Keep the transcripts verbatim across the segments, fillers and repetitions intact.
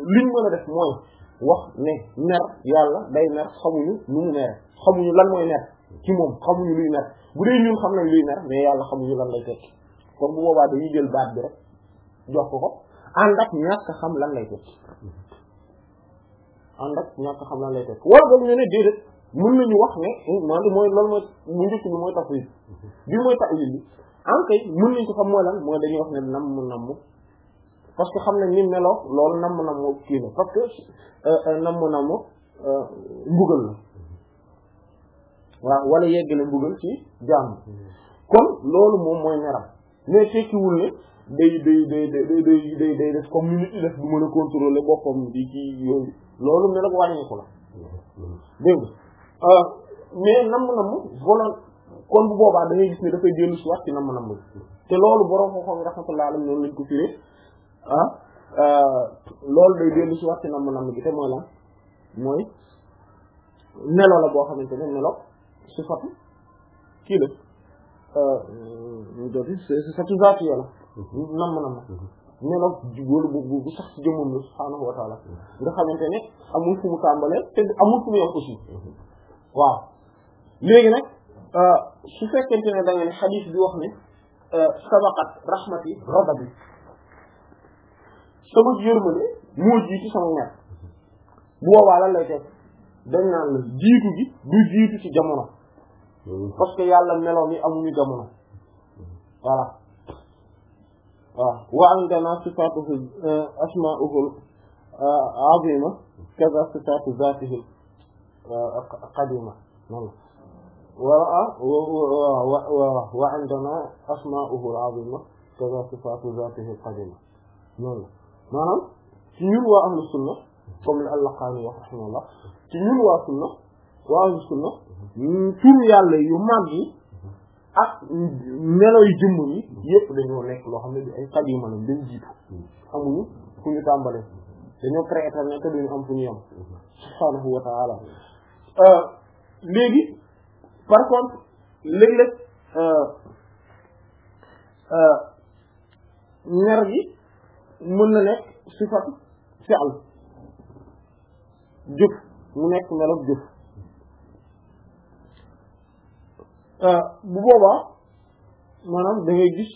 liñ mën a def mooy wax ne mer yàlla day mer xamuñu nu mu mere xamuñu lan mooy mer ci moom xamuñu luy mer bu dee ñun xam nañ luy mer mais yàlla xamuñu lan lay tekki kon bu boobaa dañuy jël baat bi rek jox ko ko ànd ak ñàkk xam lan lay tekki ànd ak ñàkk xam lan lay tekki wala boog ñu ne déedéet mën nañu wax ne maanaam mooy loolu mooy mu njëkk bi mooy tafwid bi mooy ta'wil bi en fait mën nañ ko xam mooy lan mooy dañuy wax ne nam mu namm parce que xam nañ ni meloo loolu namm namm kii la parce que namm namm mbugal la waaw wala yeggale mbugal ci jaam kon loolu moom mooy meram mais tekkiwul ne day day day day day day day def comme nit ñi def du mën a contrôler boppam di ci yooyu loolu ne la wàññeeku la dégg nga mais namm namm volon kon bu boobaa da ngay gis ne dafay dellu si wax ci namm namm te loolu borom foofu nga rahmatullah alayhi noonu lañ ko firee ah loolu day dellu si wax ci namm namm gi te mooy lan mooy melo la boo xamante ne melo sifatu kii la ñu doti sifatu zaatiya la namm namm melo wala bu bu sax ci jëmmam la subhaanahu wa taala nga xamante ne amul fu mu tàmbalee te amul fu mu yem aussi waaw léegi nag su fekkente ne da nga ne xadiis bi wax ne sabaqat rahmati ghadabi sama yërmande moo jiitu sama ñaar bu boobaa lan lay teg dañ naan la jiitu gi du jiitu ci jamono parce que yàlla meloom yi amuñu jamono voilà waaw wa indana sifatuhu asma'uhu azima kaza sifatu zatihi qadima noonu wa wa indana asma'uhu azima kaza sifatu zatihi qadima noonu maanaam ci ñun waa ahlu sunna comme al-Laqaani wax rahimahullah ci ñun waa sunna waa ahlu sunna turu yàlla yu mag yi ak melo yu jëmm yi yëpp dañoo nekk loo xam ne di ay qadiima lañ dañ jiitu amuñu fu ñu tàmbalee dañoo prééternel te duñu am fu ñu yem subhaanahu wa ta'ala léegi par contre léeg-léeg mer gi mën na nekk sifatu fi'l jëf mu nekk meloog jëf bu boobaa maanaam da ngay gis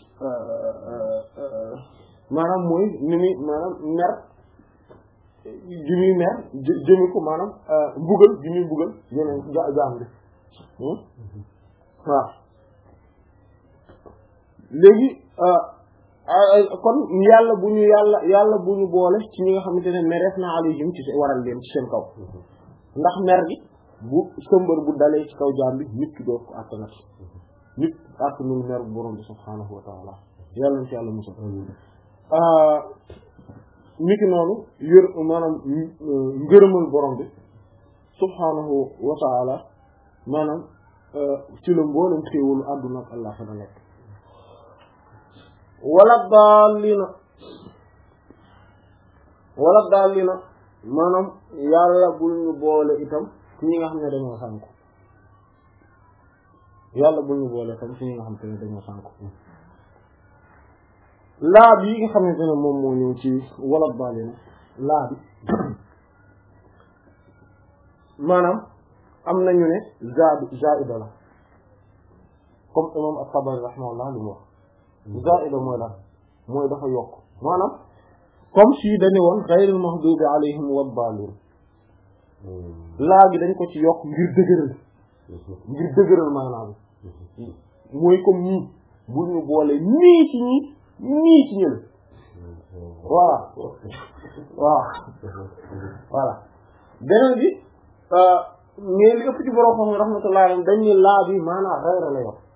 maanaam mooy ni muy maanaam mer ji muy mer jëmi ko maanaam mbugal ji muy mbugal yeneen jaam bi waaw léegi kon yàlla bu ñu yàlla yàlla bu ñu boole ci ñi nga xamante ne mereef na alayhim ci waral leen ci seen kaw ndax mer gi bu sëmbër bu dalee ci kaw jaam bi nit ki doo ko àttanat nit àttanul mer bu borom bi subhaanahu wa taala yàlla na ci yàlla musal nit ki noonu yër maanaam ngërëmal borom bi subhaanahu wa taala maanaam ci la mboolem xéewalu àdduna ak àllaxira nekk wala daalina wala daalina maanaam yàlla bul ñu boole itam ci ñi nga xam ne dañoo sànku yàlla bul ñu boole itam ci ñi nga xam ne dañoo sànku laa bi nga xamante ne moom moo ñëw ci wala daalina laa bi maanaam am nañu ne zaadu zaida la comme imam at-Tabari rahimahullah li mu wax zaida mooy la mooy dafa yokk maanaam comme si dañu woon ghayril maghdubi alayhim wad-dallin laa gi dañ ko ci yokk ngir dëgëral ngir dëgëral maanaam mooy comme ñii bu ñu boole nii ci ñii nii ci ñële voilà waaw voilà beneen bi mais li ëpp ci borom xam rahmatullahi alayhi dañ ne laa bi maanaam ghayra la yokk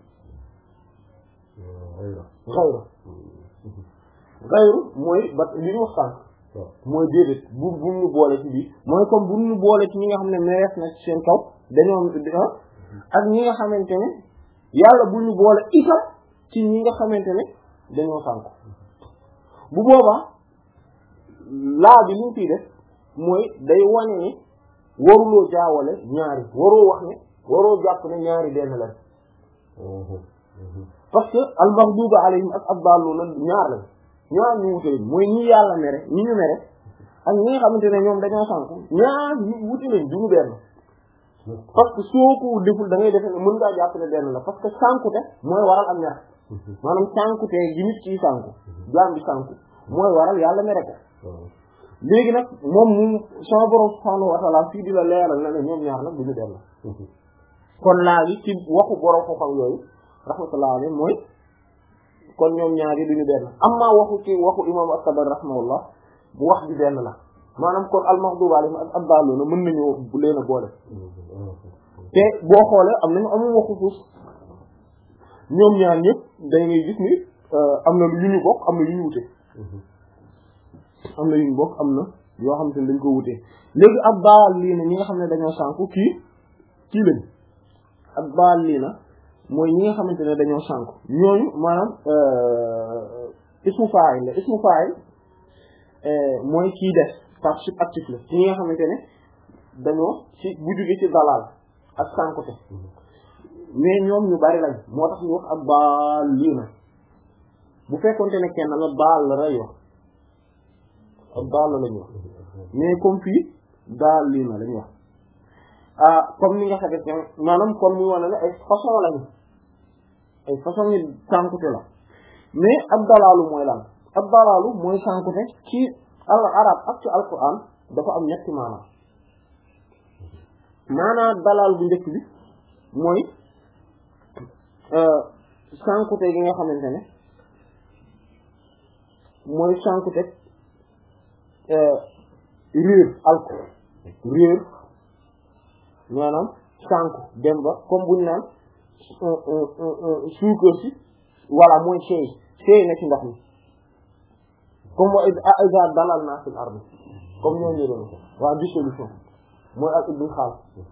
ghayra ghayru mooy ba li ñu wax sànq mooy déedéet bu bu ñu boole ci bii mooy comme bu ñu boole ci ñi nga xam ne mereef na ci seen kaw dañoo ak ñi nga xamante ne yàlla bu ñu boole itam ci ñi nga xamante ne dañoo sànq bu boobaa laa bi li ñu fiy def mooy day wane ni waruloo jaawale ñaari waroo wax ne waroo jàpp ne ñaari benn la parce que al-maghdubi alayhim ak ad-dallun ñaar lañ ñaar ñu wute mooy ñi yàlla mere ñi ñu mere ak ñi nga xamante ne ñoom dañoo sànku ñaar yu wuti lañ duñu benn parce que soo ko deful da ngay defe ne mën ngaa jàpp ne benn la parce que sànkute mooy waral ak mer maanaam sànkute gi nit ci sànku jaam bi sànku mooy waral yàlla mere ko léegi nag moom mu sama borom subhaanahu wa ta'ala fii di la leeral na ne ñoom ñaar nag duñu benn kon laa gi ci waxu borom ko xam yooyu rahmatullah alayhi mooy kon ñoom ñaar yi duñu benn amma waxu ci waxu imam at-Tabari rahimahullah bu wax bi benn la maanaam kon al-maghdubi alayhim ak ad-daalluun mën nañoo bu leen a boole te boo xoolee am nañu amul waxu suuf ñoom ñaar ñëpp da ngay gis ni am na lu ñu bokk am na lu ñu wute am na yu ñu bokk am na yoo xam te ne dañ ko wutee léegi ab baal lii na ñi nga xam ne dañoo sànku kii kii lañ ab baal lii na mooy ñi nga xamante ne dañoo sànku ñooñu maanaam ismu fa'il la ismu fa'il mooy kii def participe actif la ci ñi nga xamante ne dañoo ci bu jóge ci dalal ak sànkute mais ñoom ñu bari lañ moo tax ñu wax ab baal lii na bu fekkonte ne kenn la baal la rey wax ab baal la lañu wax mais comme fii daal lii na lañu wax ah comme ni nga xamante ne maanaam comme ni wane ne ay façon lañu ay façon yi sànkute la mais ab dalaalu mooy lan ab dalaalu mooy sànkute ci al arab ak ci alquran dafa am ñetti maanaam maanaam dalaal bu njëkk bi mooy sànkute gi nga xamante ne mooy sànkute réer alko réer maanaam sànku dem ba comme buñu naan suukar si voilà mooy seey seey na ci ndox mi comme wa iza dalalna fil ardi comme ñoo ñu doon waa dissolution mooy ak ibn xaal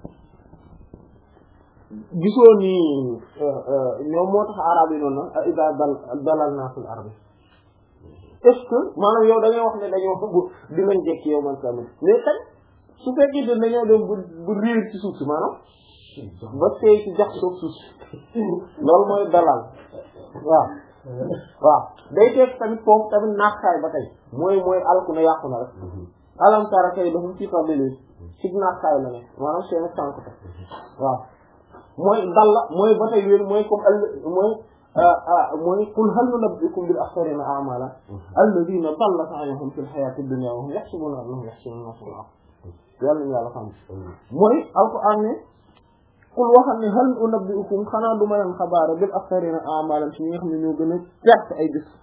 gisoo ni ñoom moo tax arab yi noonu na iza dalalna fil ardi est-ce que maanaam yow dañoo wax ne dañoo bëgg dinañ jekk yow man tamit mais tey su fekkee de dañoo dem bu bu riir ci suuf si maanaam ba seey ci jax suuf suuf loolu mooy dalal waaw waaw day teg tamit foofu tamit naaxaay ba tey mooy mooy alku na yàqu na rek alam tara kay dafum ci tàmbali ci naaxaay la ne maanaam seen sànq te waaw mooy dal la mooy ba tey wéen mooy comme al mooy mooy qul hal nunabbi'ukum bil akhsarina a'mala alladhina dalla sa'yuhum fil hayati dunya wa hum yahsabuna annahum yuhsinuna sun'a yàlla ñu yàlla xam mooy alquran ne qul waxal ne hal nunabbi'ukum xanaa du ma leen xabaare bil akhsarina a'mala ci ñi nga xam ne ñoo gën a perte ay bis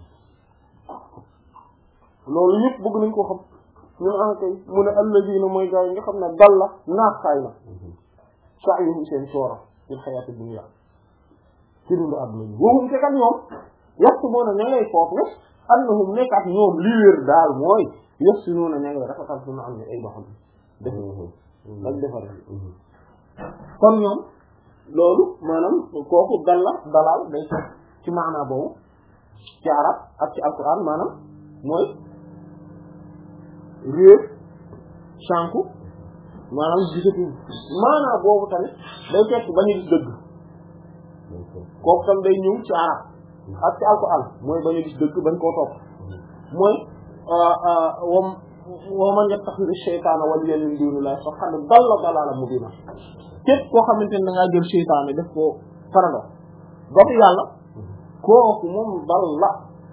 loolu ñëpp bëgg nañ ko xam ñu ne kay mu ne alladhina mooy gaa yi nga xam ne dalla naaxaay na sa'yuhum seen soora fil hayati dunya ci dundu àdduna bi waxum te kat ñoom yaxsabuuna ña ngay foog ne annahum nekk ak ñoom li wér daal mooy yuhsinuuna ña ngay rafetal suñu am ne ay doxam def ak defar kon ñoom loolu maanaam kooku dal la dalal day ci maanaa boobu ci arab ak ci alquran maanaam mooy réer sànku maanaam gisatu maanaa boobu tamit day tekk ba ñu gis dëgg kooku tam day ñëw ci arab ak ci alquran mooy ba ñu gis dëgg bañ koo topp mooy wam wa man yattakhidhu shaytana waliyyan min dunillahi faqad dalla dalalan mubina képp koo xamante ne da ngaa jël seytaane def ko farando dootu yàlla kooku moom dal la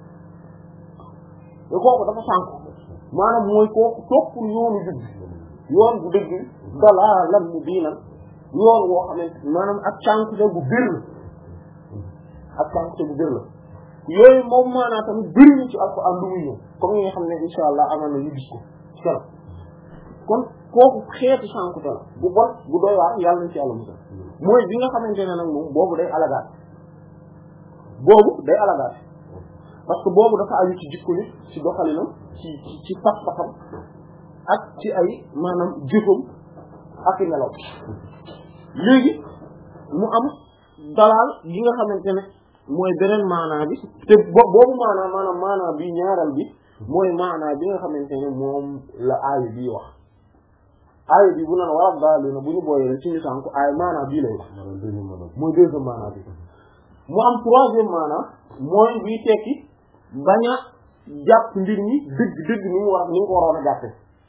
te kooku dafa sànku maanaam mooy kooku topp yoonu dëgg yoon bu dëgg dalalan mubina yoon woo xamante maanaam ak sànku te bu bir ak sànku te bu bir la yooyu moom maanaam tamit bëri na ci alxuraan lu muy ñëw comme ni nga xam ne insha allah amoon na ñu gis ko ci kanam kon kooku xeetu sànkute la bu bon bu doy waar yàlla nañ ci yàlla musal mooy bi nga xamante ne nag moom boobu day alagaat boobu day alagaat parce que boobu dafa aju ci jikko nit ci doxalinam ci ci ci pas-pasam ak ci ay maanaam jëfam ak i melaw léegi mu am dalaal gi nga xamante ne mooy beneen maanaa bi te boobu maanaa maanaam maanaa bi ñaaral bi mooy maanaa bi nga xamante ne moom la aaya bii wax aaya bi bu naan wala daal na bu ñu booyee ci ñu sànku aaya maanaa bii lay wax mooy deuxième maanaa bi mu am troisième maanaa mooy bii tekki bañ a jàpp mbir mi dëgg dëgg ni mu war ni nga ko waroon a jàppe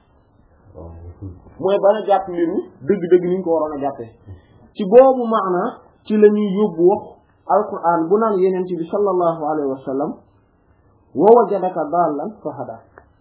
mooy bañ a jàpp mbir mi dëgg dëgg ni nga ko waroon a jàppe ci boobu maana ci la ñuy yóbbu wax alquran bu naan yeneen ci bi sallallahu alayhi wa sallam wa wajadaka dallan fahada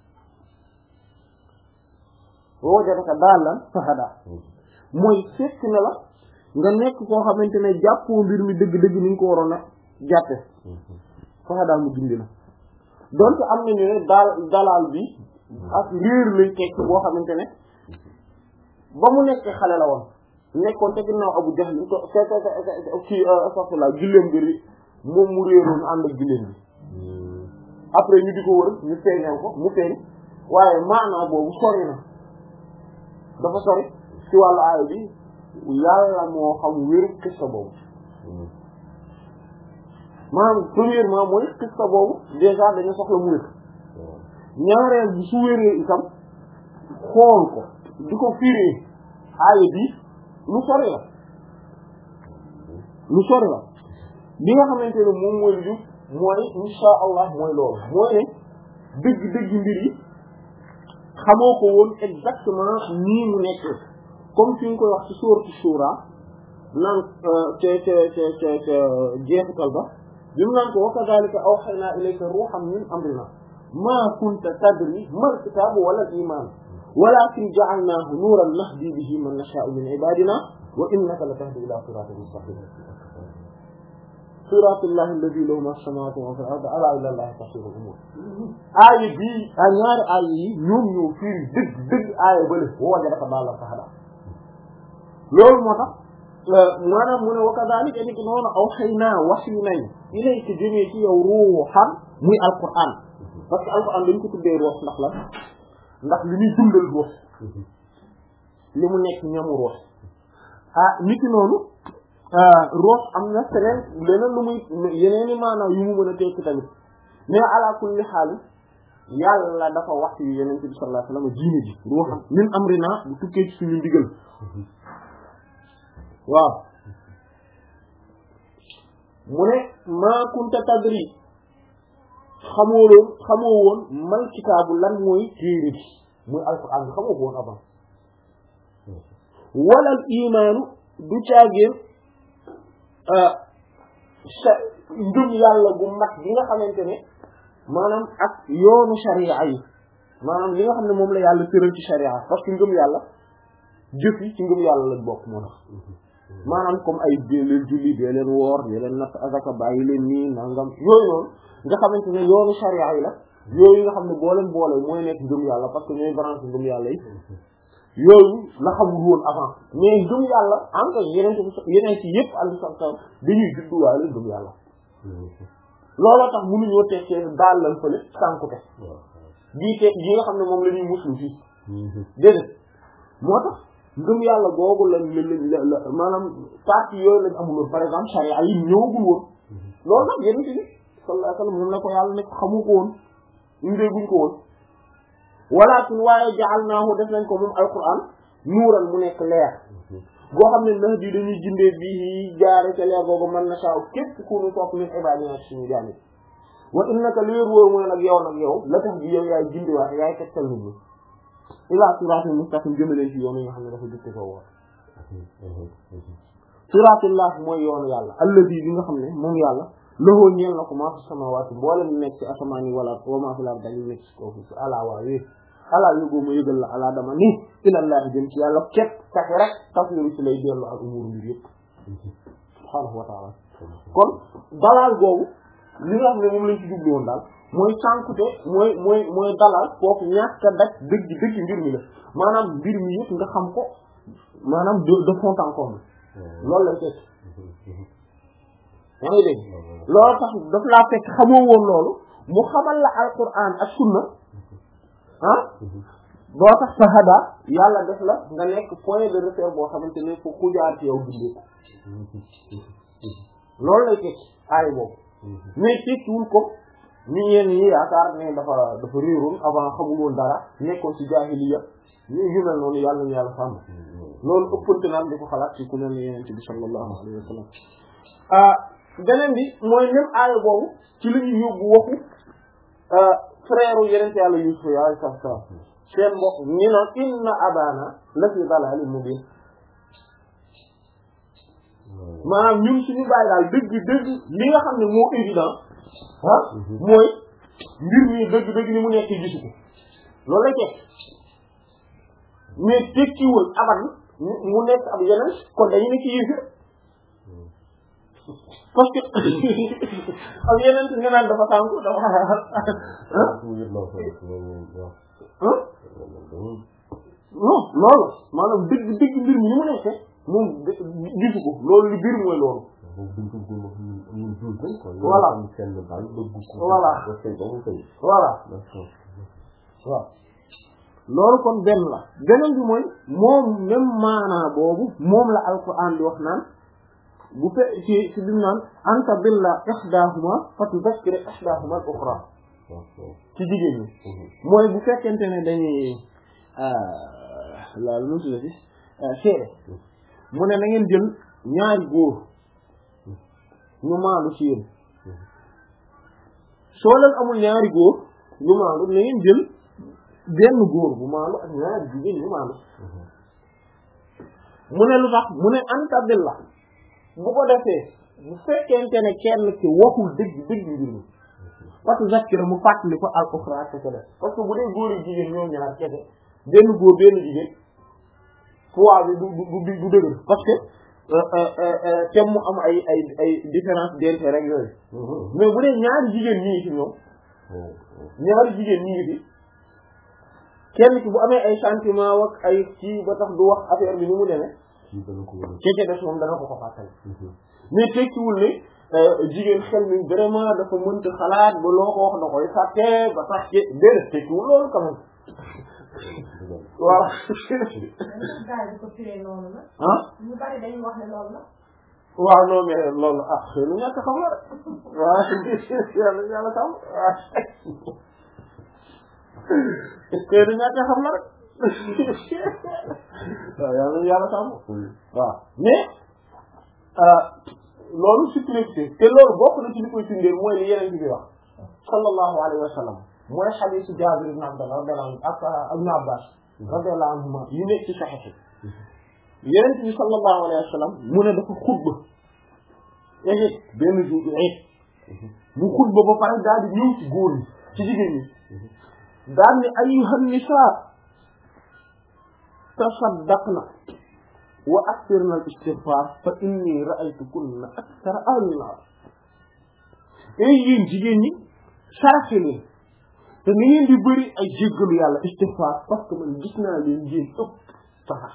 wa wajadaka dallan fahada mooy fekk na la nga nekk koo xamante ne jàppoo mbir mi dëgg dëgg ni nga ko waroon a jàppe fahada mu gindi la donc am nañu ne daal dalal bi ak réer lay tekk boo xamante ne ba mu nekk xale la woon nekkoon te ginnaaw Abu Jahl ko ci astafurlah gilleem bi moom mu réeroon ànd ak gilleem bi après ñu di ko wër ñu feeñal ko mu feeñ waaye maanaa boobu sori na dafa sori ci wàllu aaya bi yàlla moo xam wéru qissa boobu maanaam premièrement mooy qissa boobu déjà dañu soxla mu wér ñaareel bi su wéree itam xool ko di ko firee aaya bi lu sori la lu sori la li nga xamante ne moom mooy lu mooy insha allah mooy loolu mooy ne dëgg dëgg mbir yi xamoo ko woon exactement nii mu nekk comme fi nga koy wax ci sourate Shura naan te te te te te jeexital ba bi mu naan ko wa kadhalika awhaynaa ilayka ruuhan min amrinaa maa kunta tadri mal kitaabu wala iimaan walaakin ja'alnaahu nuuran nahdii bihi man nashaa'u min ibaadinaa wa innaka latahdii ilaa siraatin mustaqiim siraatillaahi alladhii lahu maa samaawaati wa maa fil ardi alaa ilaa llaahi tasiirul umuur aaya bii ak ñaari aaya yi ñoom ñoo firi dëgg dëgg aaya bële wa wajadaka daallan fahadaa loolu moo tax maanaam mu ne wa kadhalika ni ki noonu awhaynaa wahyu nañ ilayka jëmee ci yow ruuhan muy alquran parce que alquran dañ ko tuddee ruux ndax la ndax li ñuy dundal ruux li mu nekk ñamu ruux ah ni ki noonu ruux am na feneen leneen lu muy yeneen i maanaam yu mu mën a tekki tamit mais ala kulli haal yàlla dafa wax yu yeneen bi sallallahu alayhi wa sallam diine ji ruuhan min amrina bu tukkee ci suñu ndigal waaw mu ne maa kunta tadri xamoo loon xamoo woon mal kitaabu lan mooy téere bi muy alquran bi xamoo ko woon avant wala al imaanu du caagéen ngëm yàlla gu mat bi nga xamante ne maanaam ak yoonu sharia yi maanaam li nga xam ne moom la yàlla tëral ci sharia parce que ngëm yàlla jëf yi ci ngëm yàlla lañ bokk moo tax maanaam comme ay dee leen julli dee leen woor dee leen natt azaka bàyyi leen nii nangam yooyu noonu nga xamante ne yoonu sharia yi la yooyu nga xam ne boo leen boole mooy nekk ngëm yàlla parce que ñooy branche ngëm yàlla yi yooyu la xamul woon avant mais ngëm yàlla en tout yeneen yeneen ci yëpp ànd sax sax dañuy judduwaale ngëm yàlla looloo tax mënuñoo tekkee daal lan fële sànkute bii te yi nga xam ne moom la ñuy muslu fii déedéet moo tax ngëm yàlla googu la la maanaam partie yooyu lañ amuloon par exemple charia yi ñëwagul woon loolu nag yeneen ci bi sallallahu alayhi wasallam moom la ko yàlla nekk xamu ko woon indeeguñ ko woon walakin waaye ja'alnaahu def nañ ko moom alquran nuuran mu nekk leer boo xam ne nax di dañuy jindee bii jaare ca leer googu man na saaw képp ku ñu topp min ibadina suñu jaami wa innaka leer wóor mooy nag yow nag yow la tax bi yow yaay jindiwaat yaay tegtal nit ñi ila siraatil mustaqim jëmaleen ci yoon yi nga xam ne dafa jëkke ko woon siraatullah mooy yoonu yàlla alladi bi nga xam ne moom yàlla loxoo ñeel na ko maa fi samaawaati mboolem nekk ci asamaan yi wala wa maa fil ardi nekk ci kaw fi alaa waawee alaa yógoo ma yëgal la alaa dama ni ilallaahi jëm ci yàlla képp tax rek tafsiru ci lay dellu ak umur mbir yëpp subhaanahu wa taala kon dalal googu li nga xam ne moom lañ ci jublu woon daal mooy sànkute mooy mooy mooy dalal foofu ñàkk a daj dëgg dëgg mbir mi la maanaam mbir mi yëpp nga xam ko maanaam de de fond en comble loolu lañ teg yaa ngi dégg loolu tax daf laa fekk xamoo woon loolu mu xamal la alquran ak sunna ah boo tax sa hada yàlla def la nga nekk point de repère boo xamante ne fu ku jaar ci yow bindee ko loolu lay teg aay boobu mais tekkiwul ko ni ñeen ñi yaakaar ne dafa dafa réeroon avant xamul woon dara nekkoon ci jaahiliya ñu yu mel noonu yàlla ñu yàlla sàmm loolu ëppante naan di ko xalaat ci ku mel ne yeneen bi sallallahu alayhi wa sallam beneen bi mooy même aaya boobu ci la ñuy yóbbu waxu frère u yeneen yàlla Yuusuf alayhi salaam seen mbokk ñu naan inna abana la fi dalalin mubin maanaam ñun suñu bàyyi daal dëgg dëgg li nga xam ne moo évident ah mooy mbir mi dëgg dëgg ni mu nekk gisu ko loolu lay teg mais tekkiwul aban mu nekk ab yeneen kon dañu nekk yéefir parce que ak yeneen nga naan dafa tànku dafa non loolu maanaam dëgg dëgg mbir mi ni mu nekkee moom gisu ko loolu li biir mooy loolu voilà voilà voilà waaw loolu kon benn la beneen bi mooy moom même maanaa boobu moom la alquran di wax naan bu fe ci ci bi mu naan anta billa ihdahuma fa tuzakkira ihdahuma al-ukhra ci jigéen ñi mooy bu fekkente ne dañuy la lu tudd ci seede mu ne na ngeen jël ñaari góor ñu maandu ci yéen soo leen amul ñaari góor ñu maandu na ngeen jël benn góor bu maandu ak ñaari jigéen ñu maandu mu ne lu tax mu ne anta billa bu ko defee bu fekkente ne kenn ci waxul dëgg dëgg mbir mi parce que zakkira mu fàttali ko al ukhra kese def parce que bu dee góor yi jigéen ñoom ñaar kese benn góor benn jigéen poids bi du du du dëgër parce que te mu am ay ay ay différence d'intérêt rek yooyu mais bu dee ñaari jigéen ñi ngi ci ñoom ñaari jigéen ñi ngi fi kenn ki bu amee ay sentiment ak ay ci ba tax du wax affaire bi ni mu demee keke des moom dana ko ko fàttali mais tekkiwul ne jigéen xel mi vraiment dafa mënta xalaat ba loo ko wax da koy fàtte ba tax ci déedéet tekkiwul loolu quand même voilà ah ñu bari dañuy wax ne loolu la waaw non mais loolu ah xëy na ñàkk xam la rek waaw yàlla yàlla xam waaw xëy na ñàkk xam la rek waaw yàlla yàlla xam waaw mais loolu subtilité te loolu bokk na ci li koy firndeel mooy li yeneen bi wax sallallahu alayhi wa sallam mooy hadiisu Jaabir ibn Abdullah radiyallahu anhu ak Ibn Abbas radiyallahu anhuma yu nekk ci Sahih yeneen bi sallallahu alayhi wa sallam mu ne dafa xutba eet benn jour eet mu xutba ba pare daal di ñëw ci góor ñi ci jigéen ñi daal ni ayyuhan nisaa tasaddaqna wa akthirna al-istighfar fa inni ra'aytukunna akthara ahli an-nar ay yéen jigéen ñi saraxe leen te ni ngeen di bëri ay jéggalu yàlla istighfar parce que man gis naa leen ngeen ëpp safara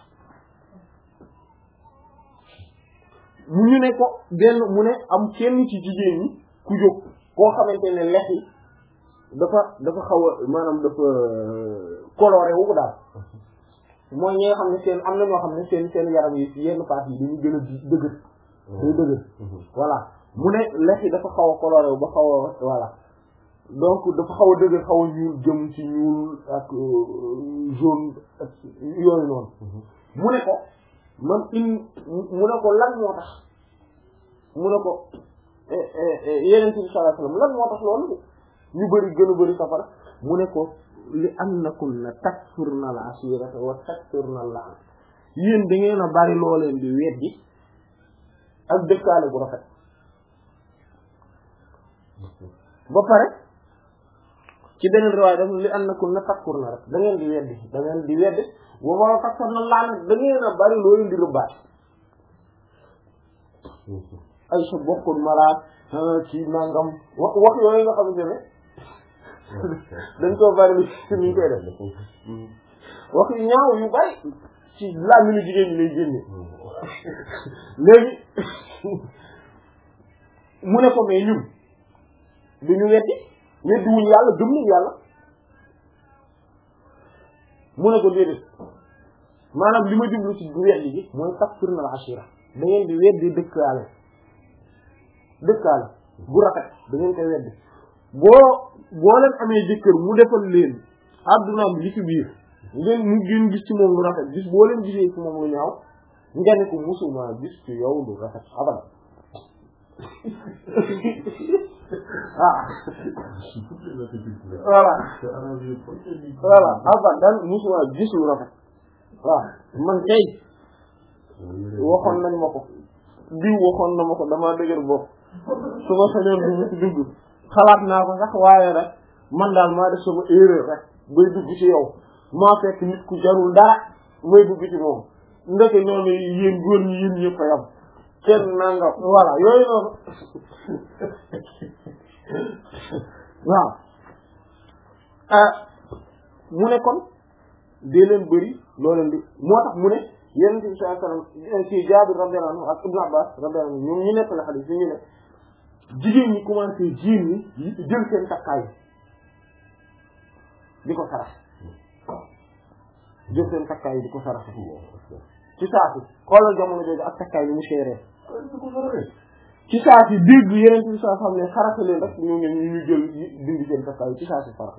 mu ñu ne ko benn mu ne am kenn ci jigéen ñi ku jóg koo xamante ne lex yi dafa dafa xaw a maanaam dafa coloré wu ko daal mooy ñi nga xam ne seen am na ñoo xam ne seen seen yaram yi yenn parties yi dañuy gën a dëgër day dëgër voilà mu ne lex yi dafa xaw a coloré wu ba xaw a voilà donc dafa xaw a dëgër xaw a ñuul jëm ci ñuul ak jaune ak yooyu noonu mu ne ko man in mu ne ko lan moo tax mu ne ko yeneen ci sallallahu alayhi wasallam lan moo tax loolu ñu bëri gën a bëri safara mu ne ko li annakunna takfurna al-ashirata wa takfurna al-la'n yéen da ngeen a bari loo leen di weddi ak dëkkaale bu rafet ba pare ci beneen riwaaya daf li annakunna takfurna rek da ngeen di weddi da ngeen di weddi wa wa takfurna al-la'n da ngeen a bari loo leen di rëbbaat ay sa bokkul malaat ci nangam wax wax yooyu nga xamante ne dañ koo bari li ci ni ñu koy def wax yu ñaaw yu bari ci làmmiñu jigéen ñi lay génne léegi mu ne ko mais ñun duñu weddi weddi wuñu yàlla gëm nañu yàlla mu ne ko déedéet maanaam li ma jublu ci du weddi gi mooy takfurna al-ashira da ngeen di weddi dëkkaale dëkkaale bu rafet da ngeen koy weddi boo boo leen amee jëkkër mu defal leen adduna bi li ci biir ngeen mu gën gis ci moom lu rafet gis boo leen gisee ci moom lu ñaaw nga ne ko musuma gis ci yow lu rafet abada ah voilà voilà abadan musuma gis lu rafet waaw man kay waxoon nañ ma ko diw waxoon na ma ko damaa dëgër bopp su ma sañoon du mu ci dugg xalaat naa ko sax waaye rek man daal maa def sama erreur rek bay dugg ci yow maa fekk nit ku jarul dara may dugg ci moom ndeke ñooñu yéen góor ñi yéen ñëpp a yam kenn nangam voilà yooyu noonu waaw ah mu ne kon dee leen bëri loo leen di moo tax mu ne Yonent bi sallallahu alayhi wasallam ci Jaabir radiyallahu anhu ak Ibn Abbas radiyallahu anhu ñoom ñu nekk la xadiis ñu ne jigéen ñi commencé jiin ñi jël seen takkaay di ko sarax jël seen takkaay di ko sarax ci saa si xoolal jamono jooju ak takkaay bi mu seeree ci saa si dégg Yonent bi sallallahu alayhi wasallam ne sarax leen rek ñu ñu ñu jël dindi seen takkaay ci saa si sarax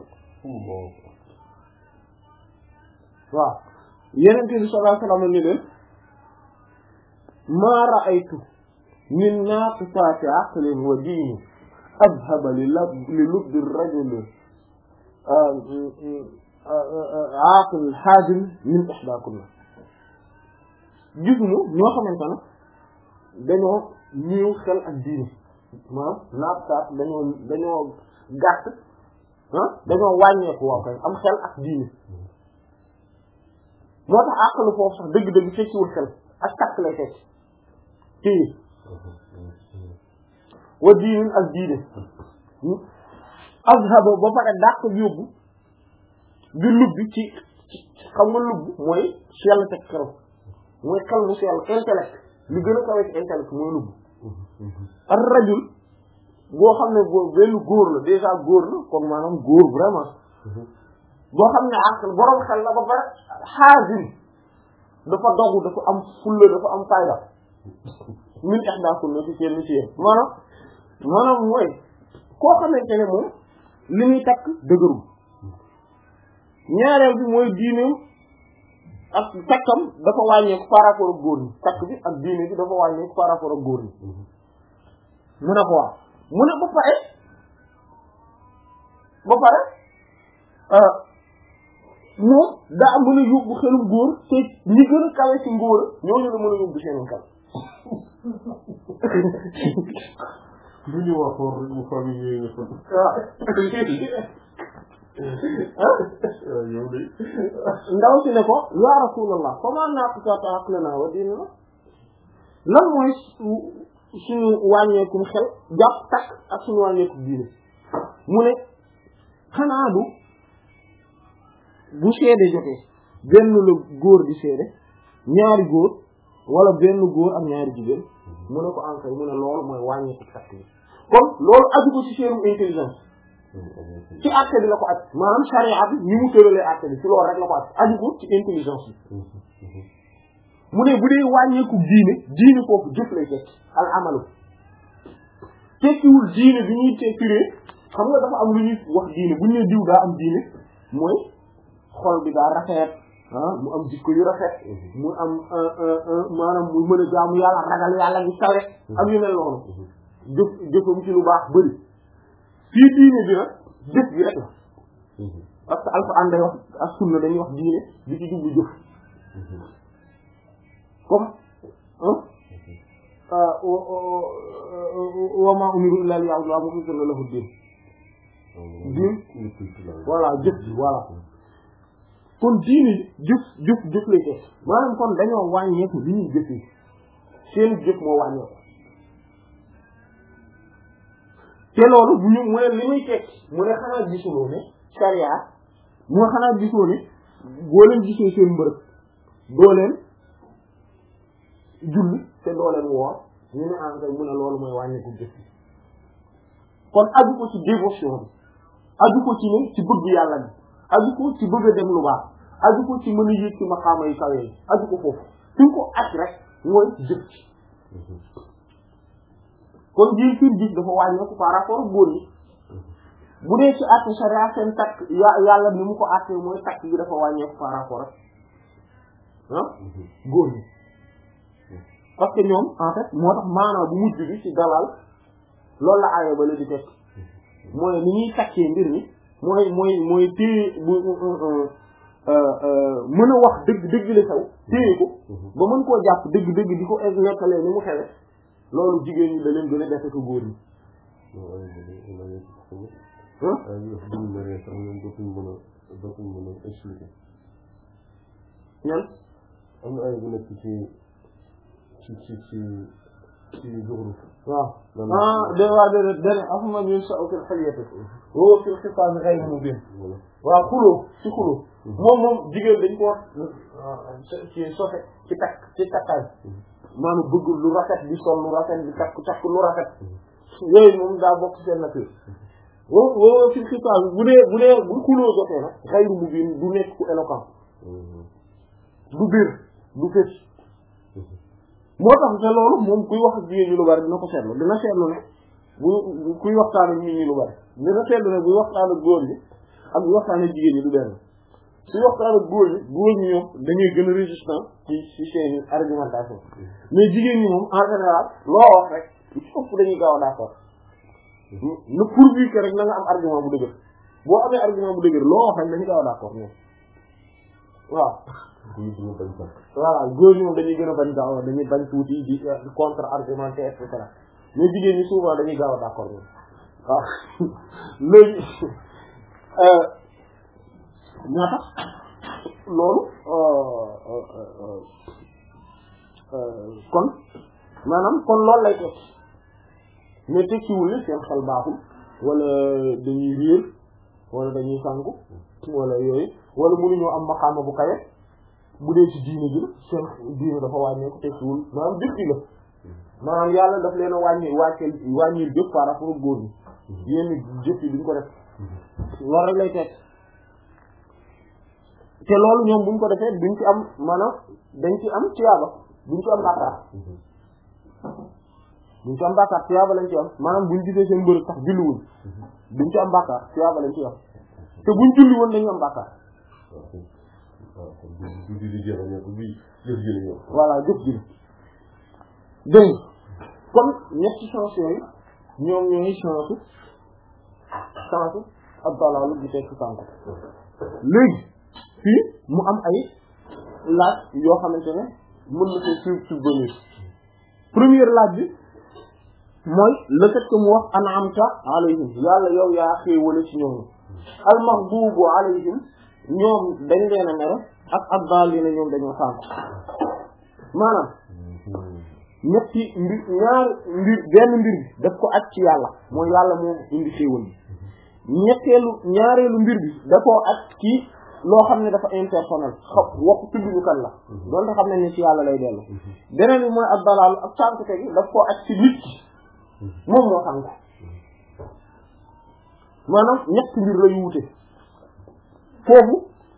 waaw Yonent bi sallallahu alayhi wasallam ni leen maa ra'aytu min naaqisaati aqlin wa diinin adhaba li lubbi rajuli aaqil haazim min ihdaakunna gisuñu ñoo xamante ne dañoo ñëw xel ak diine maanaam naaqisaat dañoo dañoo gàtt ah dañoo wàññeeku waaw kay am xel ak diine moo tax àqalu foofu sax dëgg-dëgg fekkiwul xel ak takk lay fekk fii wa diinin ak diine azhaba ba pare dàq yóbbu di lubbi ci xam nga lubb mooy sell teg xel mooy xel mu sell intellect li gën a kawe ci intellect mooy lubb ak rajul boo xam ne boo benn góor la déjà góor la comme maanaam góor vraiment boo xam ne ak borom xel la ba pare xaazin dafa dogu dafa am fulla dafa am fayda min ihdaakum na ci kenn ci yéen maanaam maanaam mooy koo xamante ne moom li muy takk dëgërul ñaareel bi mooy diineem ak takkam dafa wàññeeku par rapport ak góor ñi takk bi ak diine bi dafa wàññeeku par rapport ak góor ñi mu ne ko wax mu ne ba pare ba pare moom daa mën a yóbbu xelum góor te ñi gën a kawe ci ngóor ñooñu la mën a yóbbu seen xel lu ñu waxoon rek mu famille yooyu nga xam waaw yow de ndaw si ne ko ya rasulallah comment naqisatu aqlina wa dinina lan mooy suñu wàññeekum xel jàpp takk ak suñu wàññeekum diine mu ne xanaa du bu seede jotee benn la góor di seede ñaari góor wala benn góor ak ñaari jigéen mu ne ko ankay mu ne loolu mooy wàññeeku takk bi kon loolu aju ko ci seenu intelligence ci acte bi la ko aj maanaam charia bi ni mu tëralee acte bi ci loolu rek la ko aj aju ko ci intelligence bi mu ne bu dee wàññeeku diine diine foofu jëf lay tekki al amalu tekkiwul diine bi ñuy tekkiree xam nga dafa am lu ñuy wax diine bu ñu nee diw daa am diine mooy xol bi daa rafet ah mu am jikko yu rafet mu am maanaam mu mën a jaamu yàlla ragal yàlla gi sawe am yu mel noonu jëf jëfam ci lu baax bëri fii diine bi nag jëf bi rek la parce que alxuraan day wax ak sunna dañuy wax diine di ci jublu jëf comme wa ma umiru illa liya'budu mukhlisina lahu din din voilà jëf bi voilà kon diine jëf jëf jëf lay def maanaam kon dañoo wàññeeku li ñuy jëfee seen jëf moo wàññeeku te loolu bu ñu mu ne li muy tekki mu ne xanaa gisuloo ne sharia mu ne xanaa gisoo ne boo leen gisee seen mbërëb doo leen julli te doo leen woor ñu ne en fait mu ne loolu mooy wàññeeku jëf kon aju ko ci dévotion bi aju ko ci ne ci bëgg yàlla bi aju ko ci bëgg a dem lu baax aju ko ci mën a yéeg ci maqaama yi kawe yi aju ko foofu fi nga ko aj rek mooy jëf ci kon jii fiir gis dafa wàññeeku par rapport ak góor ñi bu dee ci àtte sharia seen takk yàlla ni mu ko àtte mooy takk bi dafa wàññeeku par rapport ak ah góor ñi parce que ñoom en fait moo tax maanaam bu mujj bi ci dalal loolu la aaya ba la di tekk mooy ni ñuy takkee mbir mi mooy mooy mooy téye bu mën a wax dëgg dëgg la xew téye ko ba mën koo jàpp dëgg dëgg di ko nettalee ni mu xewe loolu jigéen ñi da leen gën a defe ko góor ñi ñan am na ay bu nekk ci ci ci ci ci zuxruf waaw ah de waa de de afuma min sa fil hilyati wa fil khitab ghayr mubin waaw xuloo ci xuloo moom moom jigéen dañ ko wax ci sofe ci takk ci takkaay maanaam bëgg lu rafet di sol lu rafet di takk takk lu rafet yooyu moom daa bokk seen nature wo wo fil khitab bu dee bu dee bu xuloo jotee nag ghayr mubin du nekk ku éloquent du biir du fës moo tax te loolu moom kuy wax ak jigéen ñi lu bari dina ko seetlu dina seetlu ne bu kuy waxtaan ak nit ñi lu bari dina seetlu ne buy waxtaan ak góor ñi ak buy waxtaan ak jigéen ñi du benn suy waxtaan ak góor ñi góor ñi ñoom dañuy gën a résistant ci ci seen argumentation mais jigéen ñi moom en général loo wax rek il faut que dañuy gaaw a d'accord na pourvu que rek na nga am argument bu dëgër boo amee argument bu dëgër loo wax rek dañuy gaaw a d'accord ñoom waaw voilà góor ñi moom dañuy gën a bañ gaaw dañuy bañ tuuti di contre argumenté et cetera mais jigéen ñi souvent dañuy gaaw a d'accord ñoom waaw léegi moo tax loolu kon maanaam kon loolu lay tekki mais tekkiwul ne seen xel baaxul wala dañuy réer wala dañuy sànku wala yooyu wala mënuñoo am maqaama bu kawe bu dee ci diine ji la seen diine dafa wàññeeku tekkiwul maanaam jëf ji la maanaam yàlla daf leen a wàññi wàcceel wàññil jëf par rapport ak góor ñi yéen jëf yi duñ ko def loolu rek lay tekk te loolu ñoom buñ ko defee duñ ci am maanaam dañ ci am tiyaaba duñ ci am bàkkaar duñ ci am bàkkaar tiyaaba lañ ci am maanaam buñ gisee seen mbërëg sax julliwuñ duñ ci am bàkkaar tiyaaba lañ ci am te buñ julli woon dañu am bàkkaar voilà jëf ji dégg kon ñetti chance yooyu ñoom ñooy chance chance ak dalaalu bi tekk sànk léegi fii mu am ay laaj yoo xamante ne mën na ko sur subvenir première laaj bi mooy le fait que mu wax an'amta alayhim yàlla yow yaa xéewale ci ñoom al maghdubu alayhim ñoom dañ leen a mere ak ak daalina ñoom dañoo sànk maanaam ñetti mbir ñaar mbir benn mbir bi daf ko aj ci yàlla mooy yàlla moom indi xéewal bi ñetteelu ñaareelu mbir bi da koo aj ci loo xam ne dafa impersonnel xam waxu tudduñu kan la doonte xam ne ni ci yàlla lay dellu beneen bi mooy ak dalaalu ak sànkute gi daf koo aj ci nit ki moom moo sànk maanaam ñetti mbir la yu wute foofu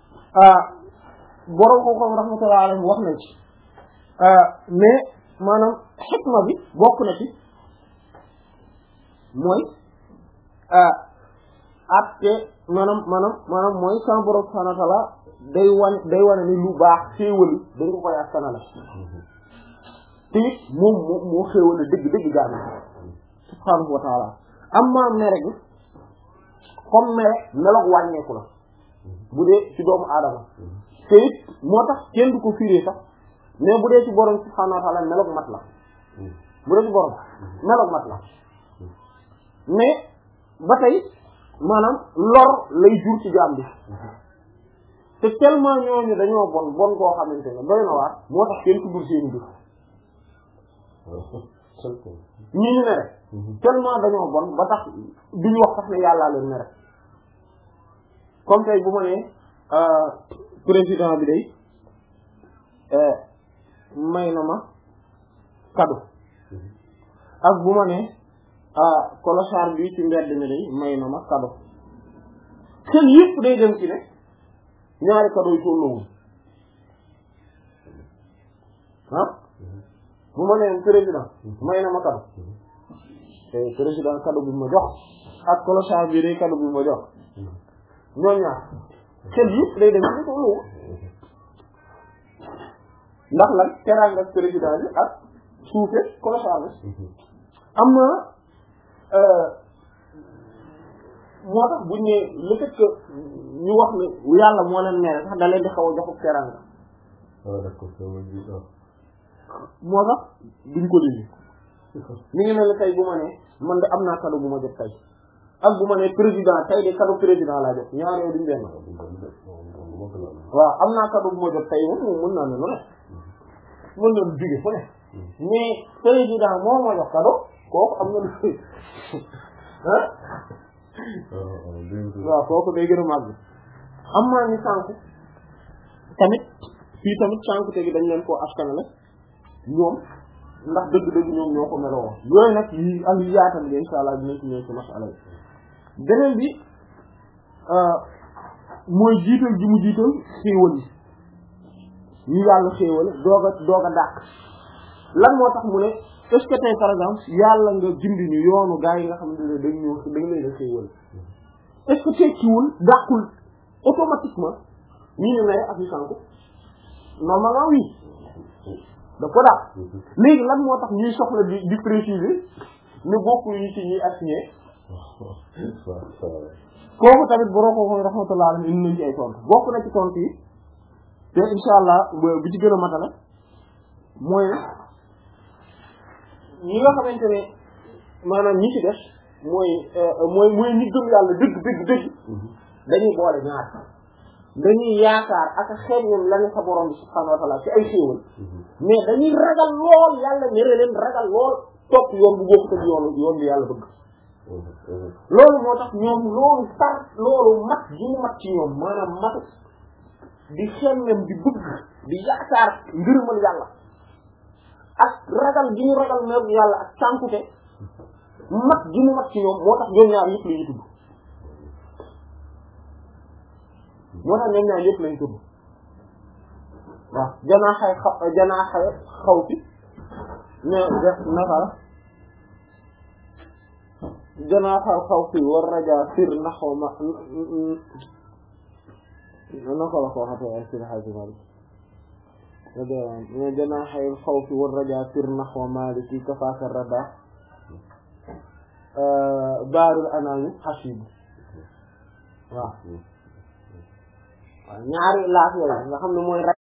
borom ko xam rahmatullahi alayhi wax nañ ci mais maanaam xikma bi bokk na ci mooy atte maanaam maanaam maanaam mooy sama borom subhanahu wa ta'ala day wane day wane ni lu baax xéewal dañ ko koy askanale te it moom moo moo xéewal dëgg dëgg gaana subhanahu wa ta'ala amma mere gi comme mere meloog wàññeeku la bu dee ci doomu aadama te it moo tax kenn du ko firee sax mais bu dee ci borom subhanahu wa ta'ala meloog mat la bu dee ci borom meloog mat la mais ba tey maanaam lor lay jur ci jaam bi te tellement ñooñu dañoo bon bon koo xamante ne doy na waar moo tax kenn tuddul seeni bi ñii ñu ne rek tellement dañoo bon ba tax duñu wax sax ne yàllaa leen ne rek comme tey bu ma nee président bi day may na ma cadeau ak bu ma nee colossar bi ci mbedd mi day may na ma cadeau xel yëpp day dem ci ne ñaari cadeau yi tolloowul ah bu ma nee président may na ma cadeau te président cadeau bi ma jox ak colossar bi day cadeau bi ma jox ñoom ñaar xel yëpp day dem ci ne tolloowul ndax lan teraanga président bi ak suufe colossar bi am na moo tax buñ ne le fait que ñu wax ne yàlla moo leen mere sax da leen di xaw a joxu teranga moo tax duñ ko lii mi ngi mel ne tey bu ma ne man de am naa cadeau bu ma jot tey ak bu ma ne président tey de cadeau président laa jot ñaar yooyu duñ benn waaw am naa cadeau bu ma jot tey moom mën naa ne lu ne mën na jóge fu ne mais président moo ma jox cadeau kooku am na lu ah waaw kooku day gën a màgg am naa ni sànku tamit fii tamit sànku te gi dañ leen koo askanale ñoom ndax dëgg-dëgg ñoom ñoo ko meloo yooyu nag yi am yi yaatal bi insha Allah dinañ ci ñëw ci masala yi beneen bi mooy jiital ji mu jiital xéewal yi ñu yàlla xéewal doog a doog a dàq lan moo tax mu ne est-ce que tey par exemple yàlla nga jindi ñu yoonu gaa yi nga xamante ne dañ ñëw dañ leen a xéewal est-ce que tekkiwul dàqul automatiquement ñi ñu mere ak ñu sànku normalement oui da ko dàq léegi lan moo tax ñuy soxla di di préciser ne bokku yi ci ñuy assigné kooku tamit boroo ko mooy rahmatullah alayhi indi nañ ci ay tontu bokk na ci tontu yi te insha Allah bi ci gën a matala mooy ñi nga xamante ne maanaam ñi ci def mooy mooy mooy ñi gëm yàlla dëgg dëgg dëgg dañuy boole ñaar dañuy yaakaar ak xeet ñoom la ne sa borom bi subhaanahu wa ta'ala ci ay xéewal mais dañuy ragal lool yàlla mere leen ragal lool topp yoon bu bokk ak yoon yoon bi yàlla bëgg loolu moo tax ñoom loolu tar loolu mat gi mu mat ci ñoom maanaam matu di xemmem di bëgg di yaakaar ngërëmal yàlla ak ragal gi ñu ragal mer yàlla ak cànkute mat gi mu mat ci ñoom moo tax ñoom ñaar yëpp la ñu tudd moo tax ñoom ñaar yëpp lañ tudd waaw janaa xay xaw janaa xay xaw fi mais def naka la janaa xay xaw fi war rajaa sir naxaw ma naka la ko waxatee ay sir xay si mali mais janaa xay xaw fi war rajaa sir naxaw maliki kafaaka rada baarul anaami xasibu waaw waaw ñaari laaf yooyu nga xam ne mooy